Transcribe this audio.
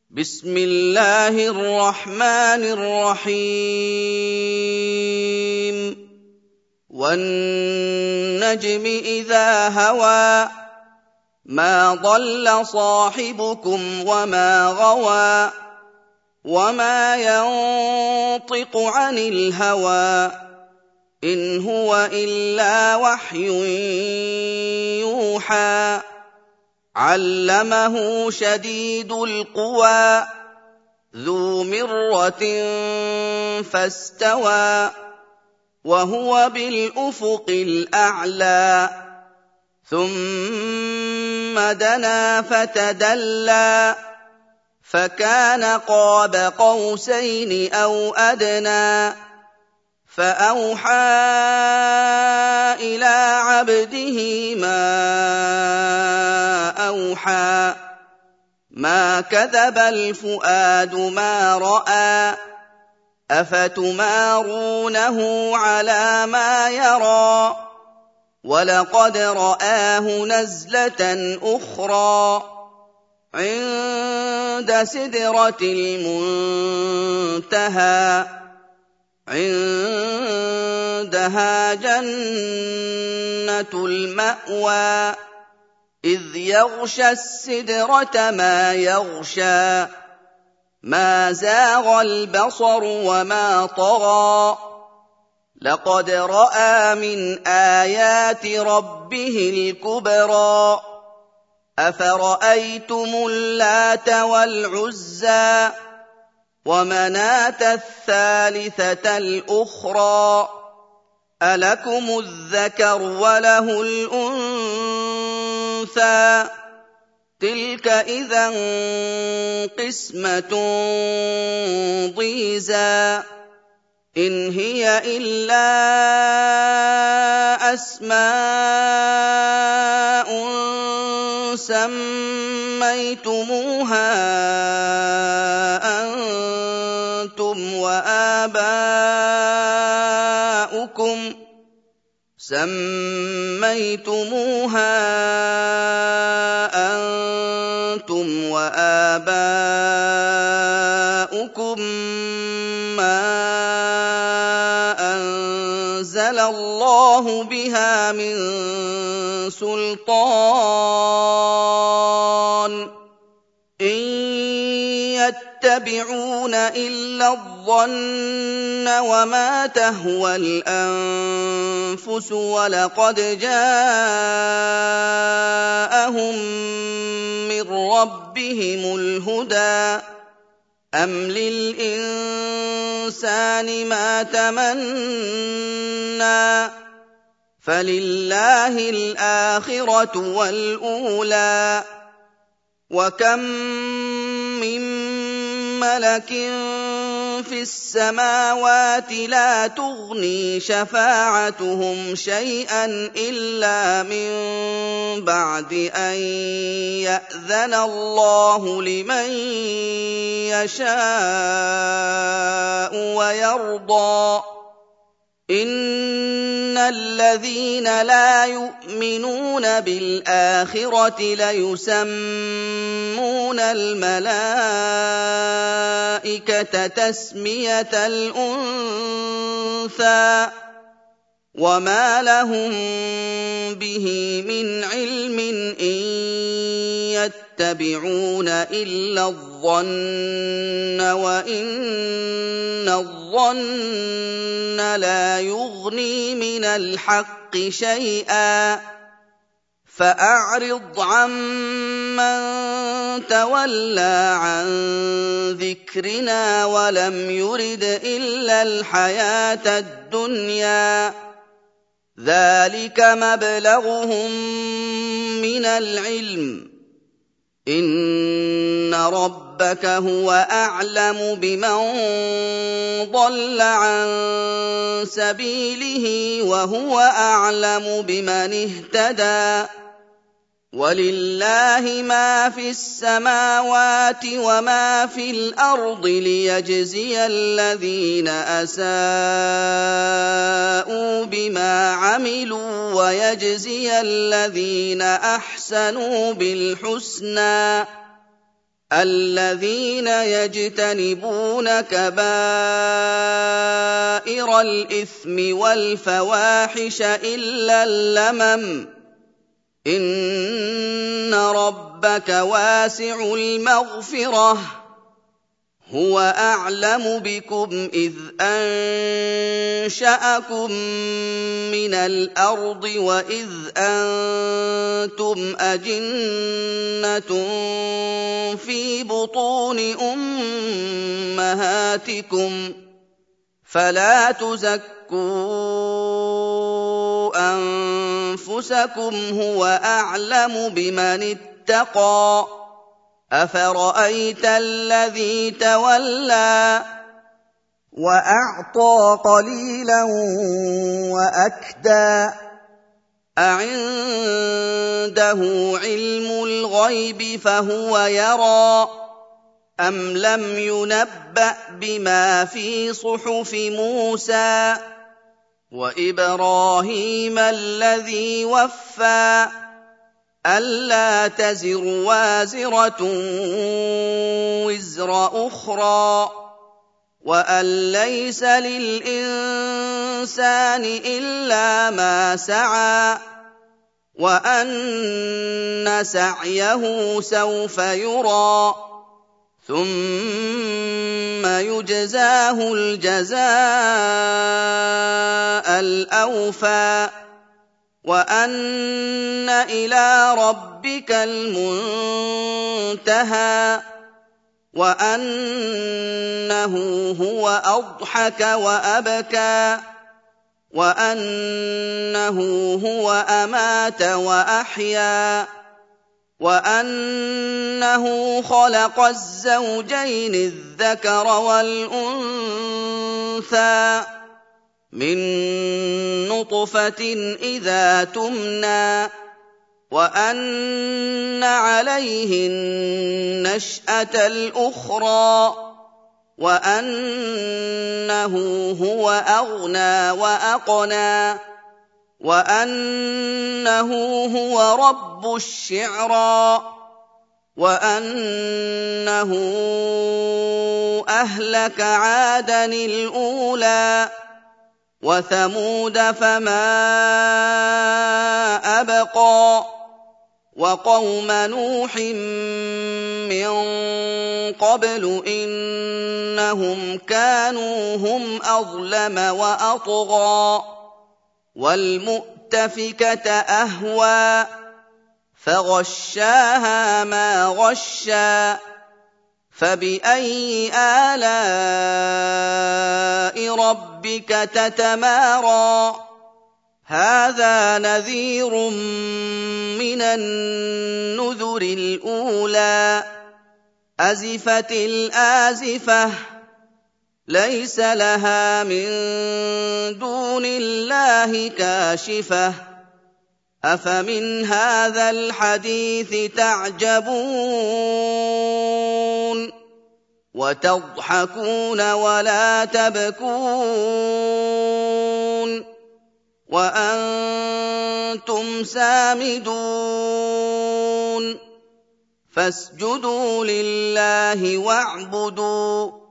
بسم الله الرحمن الرحيم والنجم إذا هوى ما ضل صاحبكم وما غوى وما ينطق عن الهوى إن هو إلا وحي يوحى علمه شديد القوى ذو مرة فاستوى وهو بالأفق الأعلى ثم دنا فتدلى فكان قاب قوسين أو أدنى فأوحى إلى عبده ما أوحى ما كذب الفؤاد ما رأى أفتمارونه على ما يرى ولقد رآه نزلة أخرى عند سدرة المنتهى عندها جنة المأوى إذ يغشى السدرة ما يغشى ما زاغ البصر وما طغى لقد رأى من آيات ربه الكبرى أفرأيتم اللات والعزى ومناة الثالثة الأخرى ألكم الذكر وله الأنثى تلك إذا قسمة ضيزى إن هي إلا أسماء سميتموها أنتم وآباؤكم ما أنزل الله بها من سلطان إن يتبعون إلا الظن وما تهوى الأنفس ولقد جاءهم من ربهم الهدى أم للإنسان ما تمنى فلله الآخرة والأولى وكم من ملك في السماوات لا تغني شفاعتهم شيئا إلا من بعد أن يأذن الله لمن يشاء ويرضى إن الذين لا يؤمنون بالآخرة ليسمون الملائكة تسمية الأنثى وما لهم به من علم إن يتبعون إلا الظن وإن الظن لا يغني من الحق شيئا فأعرض عمن تولى عن ذكرنا ولم يرد إلا الحياة الدنيا ذلك مبلغهم من العلم إن ربك هو أعلم بمن ضل عن سبيله وهو أعلم بمن اهتدى ولله ما في السماوات وما في الأرض ليجزي الذين أساءوا بما عملوا ويجزي الذين أحسنوا بالحسنى الذين يجتنبون كبائر الإثم والفواحش إلا اللمم إن ربك واسع المغفرة هو أعلم بكم إذ أنشأكم من الأرض وإذ أنتم أجنة في بطون أمهاتكم فلا تزكوا أنفسكم هو أعلم بمن اتقى أفرأيت الذي تولى وأعطى قليلا وأكدى أعنده علم الغيب فهو يرى أم لم ينبأ بما في صحف موسى وإبراهيم الذي وفى ألا تزر وازرة وزر أخرى وأن ليس للإنسان إلا ما سعى وأن سعيه سوف يرى ثم يجزاه الجزاء الأوفى وأن إلى ربك المنتهى وأنه هو أضحك وأبكى وأنه هو أمات وأحيا وأنه خلق الزوجين الذكر والأنثى من نطفة إذا تمنى وأن عليه النشأة الأخرى وأنه هو أغنى وأقنى وأنه هو رب الشعرى وأنه أهلك عادا الأولى وثمود فما أبقى وقوم نوح من قبل إنهم كانوا هم أظلم وأطغى والمؤتفكة أهوى فغشاها ما غشى فبأي آلاء ربك تتمارى هذا نذير من النذر الأولى أزفت الآزفة ليس لها من دون الله كاشفة أفمن هذا الحديث تعجبون وتضحكون ولا تبكون وأنتم سامدون فاسجدوا لله واعبدوا